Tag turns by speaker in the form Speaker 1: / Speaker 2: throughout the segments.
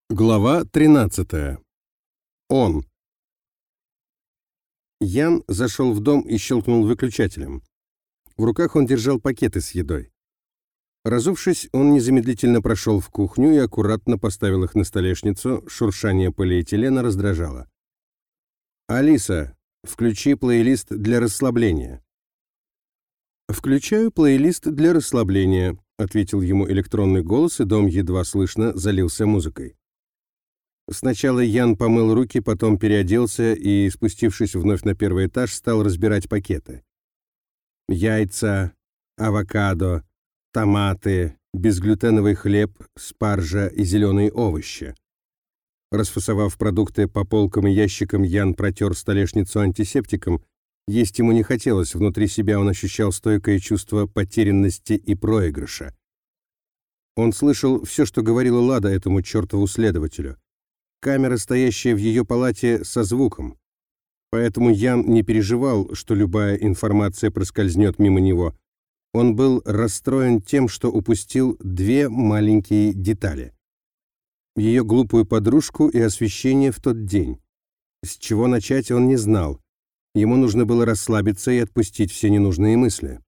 Speaker 1: Глава 13. Он. Ян зашел в дом и щелкнул выключателем. В руках он держал пакеты с едой. Разувшись, он незамедлительно прошел в кухню и аккуратно поставил их на столешницу, шуршание полиэтилена раздражало. «Алиса, включи плейлист для расслабления». «Включаю плейлист для расслабления», — ответил ему электронный голос, и дом едва слышно залился музыкой. Сначала Ян помыл руки, потом переоделся и, спустившись вновь на первый этаж, стал разбирать пакеты. Яйца, авокадо, томаты, безглютеновый хлеб, спаржа и зеленые овощи. Расфасовав продукты по полкам и ящикам, Ян протер столешницу антисептиком. Есть ему не хотелось, внутри себя он ощущал стойкое чувство потерянности и проигрыша. Он слышал все, что говорила Лада этому чертову следователю. Камера, стоящая в ее палате, со звуком. Поэтому Ян не переживал, что любая информация проскользнет мимо него. Он был расстроен тем, что упустил две маленькие детали. Ее глупую подружку и освещение в тот день. С чего начать он не знал. Ему нужно было расслабиться и отпустить все ненужные мысли.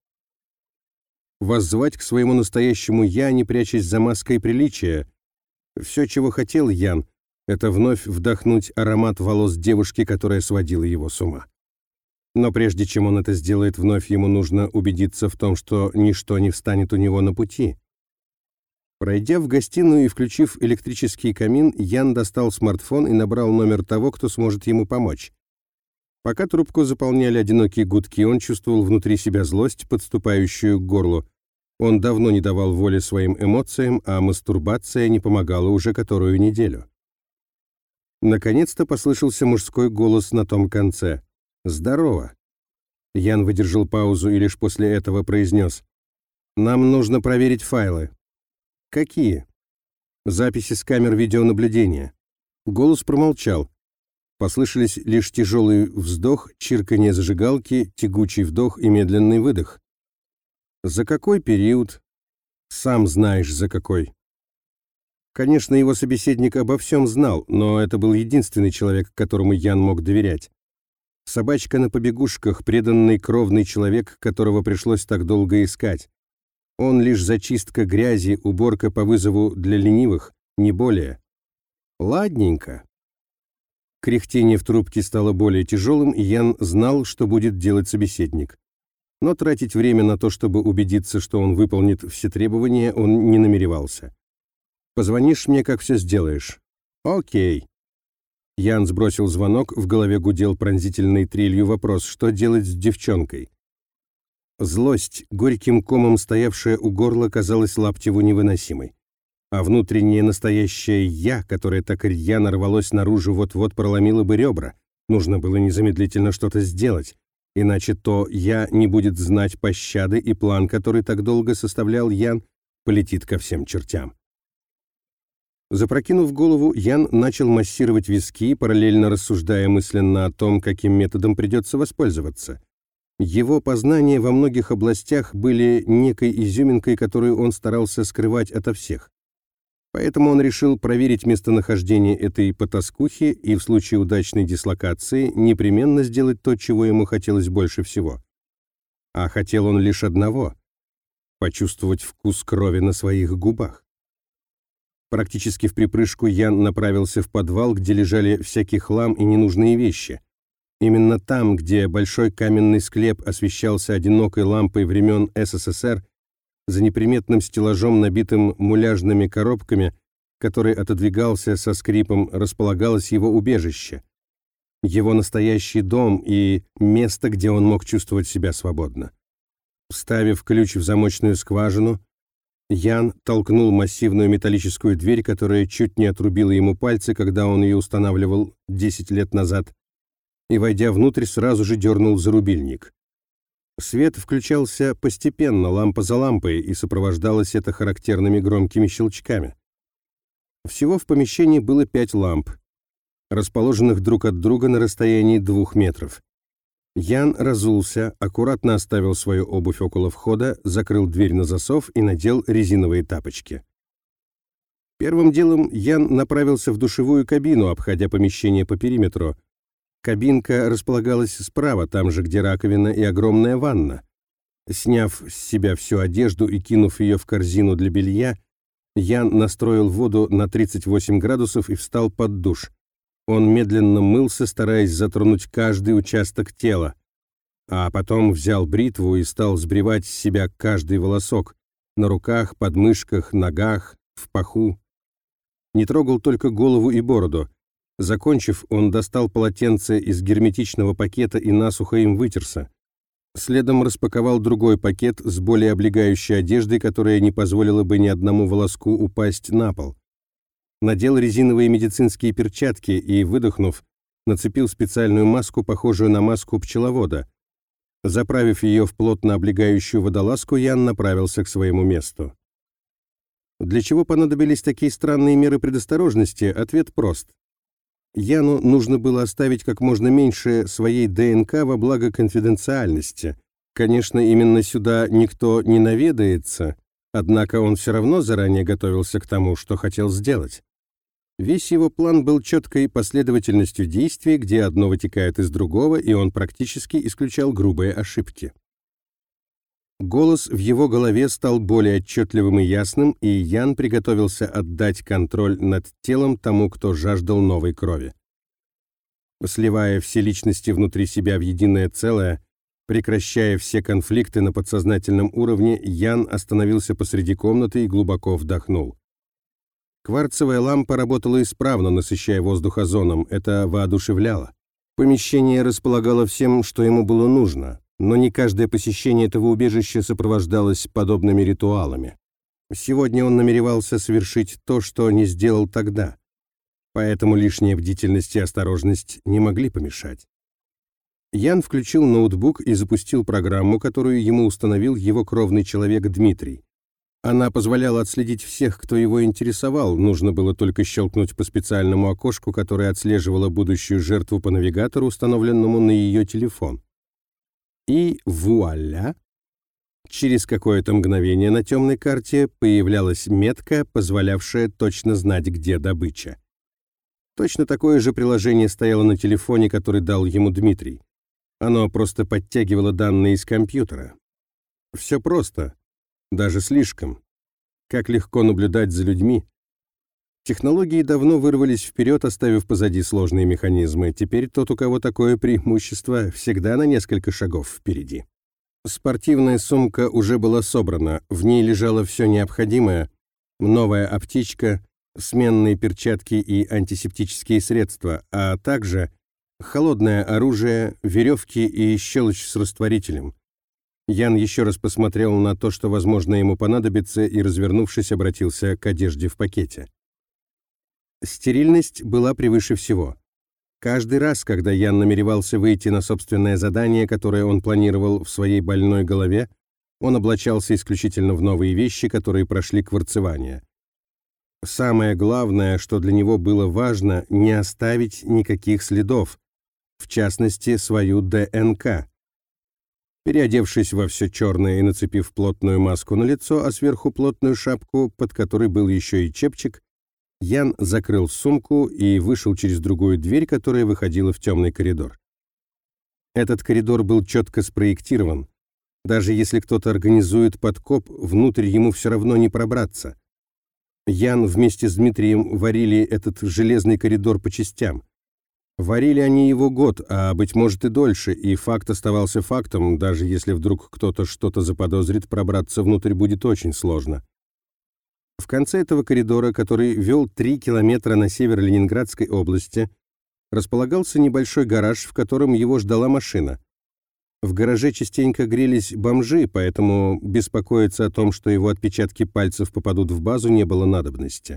Speaker 1: Воззвать к своему настоящему «я», не прячась за маской приличия. Все, чего хотел Ян, это вновь вдохнуть аромат волос девушки, которая сводила его с ума. Но прежде чем он это сделает вновь, ему нужно убедиться в том, что ничто не встанет у него на пути. Пройдя в гостиную и включив электрический камин, Ян достал смартфон и набрал номер того, кто сможет ему помочь. Пока трубку заполняли одинокие гудки, он чувствовал внутри себя злость, подступающую к горлу. Он давно не давал воли своим эмоциям, а мастурбация не помогала уже которую неделю. Наконец-то послышался мужской голос на том конце. «Здорово!» Ян выдержал паузу и лишь после этого произнес. «Нам нужно проверить файлы». «Какие?» «Записи с камер видеонаблюдения». Голос промолчал. Послышались лишь тяжелый вздох, чирканье зажигалки, тягучий вдох и медленный выдох. «За какой период?» «Сам знаешь, за какой». Конечно, его собеседник обо всем знал, но это был единственный человек, которому Ян мог доверять. Собачка на побегушках, преданный кровный человек, которого пришлось так долго искать. Он лишь зачистка грязи, уборка по вызову для ленивых, не более. Ладненько. Кряхтение в трубке стало более тяжелым, и Ян знал, что будет делать собеседник. Но тратить время на то, чтобы убедиться, что он выполнит все требования, он не намеревался. «Позвонишь мне, как все сделаешь». «Окей». Ян сбросил звонок, в голове гудел пронзительной трелью вопрос, что делать с девчонкой. Злость, горьким комом стоявшая у горла, казалась Лаптеву невыносимой. А внутреннее настоящее «я», которое так рьяно рвалось наружу, вот-вот проломило бы ребра. Нужно было незамедлительно что-то сделать, иначе то «я» не будет знать пощады, и план, который так долго составлял Ян, полетит ко всем чертям. Запрокинув голову, Ян начал массировать виски, параллельно рассуждая мысленно о том, каким методом придется воспользоваться. Его познания во многих областях были некой изюминкой, которую он старался скрывать ото всех. Поэтому он решил проверить местонахождение этой потаскухи и в случае удачной дислокации непременно сделать то, чего ему хотелось больше всего. А хотел он лишь одного — почувствовать вкус крови на своих губах. Практически в припрыжку Ян направился в подвал, где лежали всякий хлам и ненужные вещи. Именно там, где большой каменный склеп освещался одинокой лампой времен СССР, за неприметным стеллажом, набитым муляжными коробками, который отодвигался со скрипом, располагалось его убежище. Его настоящий дом и место, где он мог чувствовать себя свободно. Вставив ключ в замочную скважину, Ян толкнул массивную металлическую дверь, которая чуть не отрубила ему пальцы, когда он ее устанавливал 10 лет назад, и, войдя внутрь, сразу же дернул за рубильник. Свет включался постепенно, лампа за лампой, и сопровождалось это характерными громкими щелчками. Всего в помещении было 5 ламп, расположенных друг от друга на расстоянии 2 метров. Ян разулся, аккуратно оставил свою обувь около входа, закрыл дверь на засов и надел резиновые тапочки. Первым делом Ян направился в душевую кабину, обходя помещение по периметру. Кабинка располагалась справа, там же, где раковина и огромная ванна. Сняв с себя всю одежду и кинув ее в корзину для белья, Ян настроил воду на 38 градусов и встал под душ. Он медленно мылся, стараясь затронуть каждый участок тела, а потом взял бритву и стал сбривать с себя каждый волосок на руках, подмышках, ногах, в паху. Не трогал только голову и бороду. Закончив, он достал полотенце из герметичного пакета и насухо им вытерся. Следом распаковал другой пакет с более облегающей одеждой, которая не позволила бы ни одному волоску упасть на пол. Надел резиновые медицинские перчатки и, выдохнув, нацепил специальную маску, похожую на маску пчеловода. Заправив ее в плотно облегающую водолазку, Ян направился к своему месту. Для чего понадобились такие странные меры предосторожности? Ответ прост. Яну нужно было оставить как можно меньше своей ДНК во благо конфиденциальности. Конечно, именно сюда никто не наведается, однако он все равно заранее готовился к тому, что хотел сделать. Весь его план был четкой последовательностью действий, где одно вытекает из другого, и он практически исключал грубые ошибки. Голос в его голове стал более отчетливым и ясным, и Ян приготовился отдать контроль над телом тому, кто жаждал новой крови. Сливая все личности внутри себя в единое целое, прекращая все конфликты на подсознательном уровне, Ян остановился посреди комнаты и глубоко вдохнул. Кварцевая лампа работала исправно, насыщая воздух озоном. Это воодушевляло. Помещение располагало всем, что ему было нужно, но не каждое посещение этого убежища сопровождалось подобными ритуалами. Сегодня он намеревался совершить то, что не сделал тогда, поэтому лишняя бдительность и осторожность не могли помешать. Ян включил ноутбук и запустил программу, которую ему установил его кровный человек Дмитрий. Она позволяла отследить всех, кто его интересовал, нужно было только щелкнуть по специальному окошку, которое отслеживало будущую жертву по навигатору, установленному на ее телефон. И вуаля! Через какое-то мгновение на темной карте появлялась метка, позволявшая точно знать, где добыча. Точно такое же приложение стояло на телефоне, который дал ему Дмитрий. Оно просто подтягивало данные из компьютера. Все просто. Даже слишком. Как легко наблюдать за людьми. Технологии давно вырвались вперед, оставив позади сложные механизмы. Теперь тот, у кого такое преимущество, всегда на несколько шагов впереди. Спортивная сумка уже была собрана. В ней лежало все необходимое. Новая аптечка, сменные перчатки и антисептические средства, а также холодное оружие, веревки и щелочь с растворителем. Ян еще раз посмотрел на то, что, возможно, ему понадобится, и, развернувшись, обратился к одежде в пакете. Стерильность была превыше всего. Каждый раз, когда Ян намеревался выйти на собственное задание, которое он планировал в своей больной голове, он облачался исключительно в новые вещи, которые прошли кварцевание. Самое главное, что для него было важно, не оставить никаких следов, в частности, свою ДНК. Переодевшись во все черное и нацепив плотную маску на лицо, а сверху плотную шапку, под которой был еще и чепчик, Ян закрыл сумку и вышел через другую дверь, которая выходила в темный коридор. Этот коридор был четко спроектирован. Даже если кто-то организует подкоп, внутрь ему все равно не пробраться. Ян вместе с Дмитрием варили этот железный коридор по частям. Варили они его год, а, быть может, и дольше, и факт оставался фактом, даже если вдруг кто-то что-то заподозрит, пробраться внутрь будет очень сложно. В конце этого коридора, который вел 3 километра на север Ленинградской области, располагался небольшой гараж, в котором его ждала машина. В гараже частенько грелись бомжи, поэтому беспокоиться о том, что его отпечатки пальцев попадут в базу, не было надобности.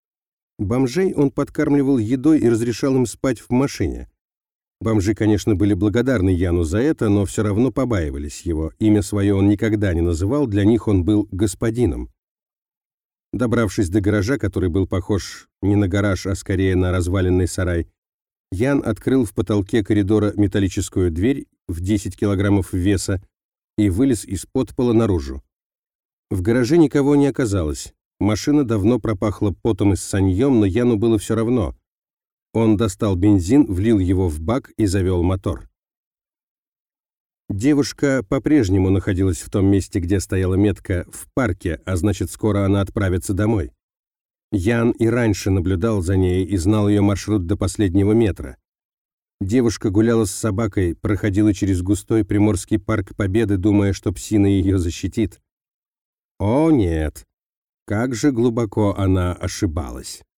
Speaker 1: Бомжей он подкармливал едой и разрешал им спать в машине. Бомжи, конечно, были благодарны Яну за это, но все равно побаивались его. Имя свое он никогда не называл, для них он был господином. Добравшись до гаража, который был похож не на гараж, а скорее на разваленный сарай, Ян открыл в потолке коридора металлическую дверь в 10 килограммов веса и вылез из подпола наружу. В гараже никого не оказалось. Машина давно пропахла потом и ссаньем, но Яну было все равно. Он достал бензин, влил его в бак и завел мотор. Девушка по-прежнему находилась в том месте, где стояла метка, в парке, а значит, скоро она отправится домой. Ян и раньше наблюдал за ней и знал ее маршрут до последнего метра. Девушка гуляла с собакой, проходила через густой приморский парк Победы, думая, что псина ее защитит. О, нет! Как же глубоко она ошибалась!